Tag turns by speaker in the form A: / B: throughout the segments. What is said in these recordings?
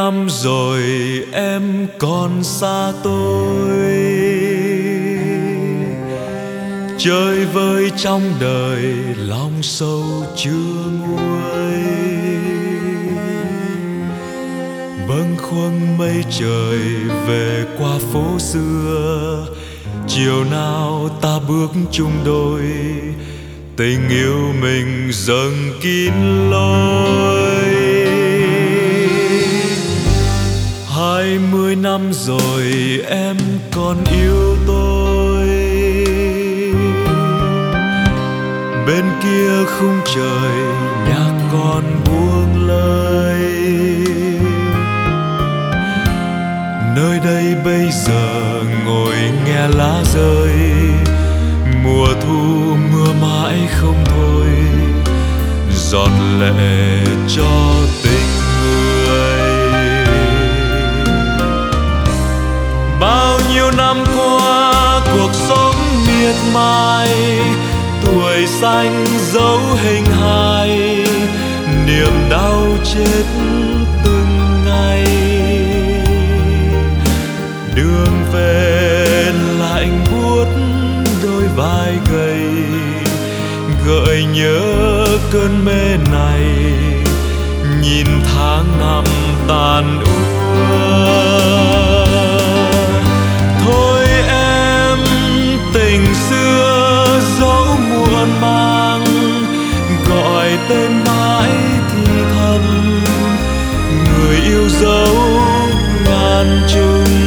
A: năm rồi em còn xa tôi, chơi vơi trong đời lòng sâu chưa nguôi. Bâng khuâng mây trời về qua phố xưa, chiều nào ta bước chung đôi, tình yêu mình dâng kín lối. 20 năm rồi em còn yêu tôi, bên kia khung trời nhạc còn buông lời. Nơi đây bây giờ ngồi nghe lá rơi, mùa thu mưa mãi không thôi, giọt lệ cho tình người. Bao nhiêu năm qua cuộc sống miệt mài, tuổi xanh dấu hình hài, niềm đau chết từng ngày. Đường về lạnh buốt đôi vai gầy, gợi nhớ cơn mê này, nhìn tháng năm tàn úa. Thôi em, tình xưa dẫu muộn màng, gọi tên mãi thì thầm, người yêu dấu ngàn trùng.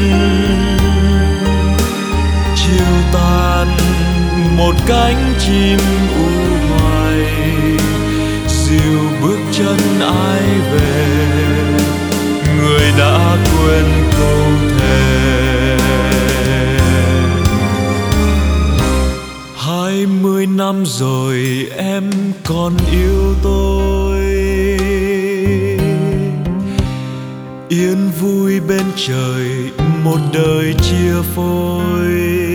A: Chiều tàn một cánh chim u hoài, dìu bước chân ai về, người đã quên câu thề. 20 năm rồi em còn yêu tôi, yên vui bên trời một đời chia phôi.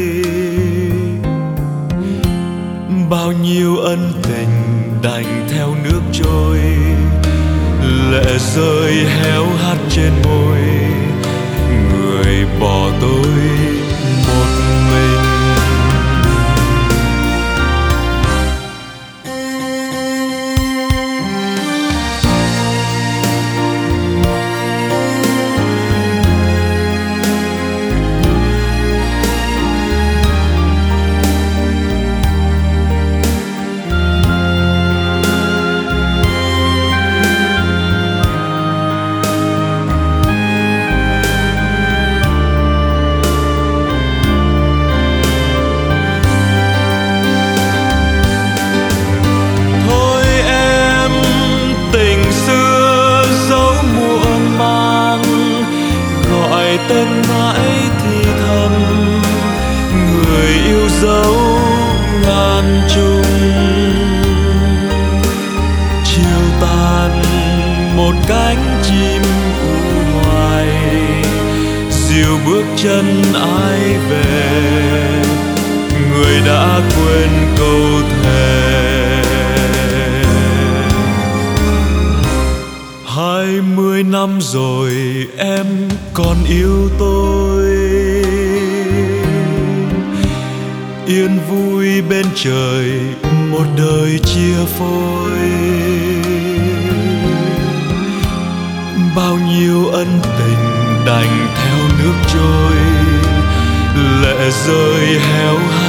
A: Bao nhiêu ân tình đành theo nước trôi, lệ rơi héo hắt trên môi, người bỏ tôi một mình. Tên mãi thì thầm, người yêu dấu ngàn trùng. Chiều tàn một cánh chim u hoài, dìu bước chân ai về, người đã quên câu thề. 20 năm rồi em còn yêu tôi, yên vui bên trời một đời chia phôi. Bao nhiêu ân tình đành theo nước trôi, lệ rơi héo hắt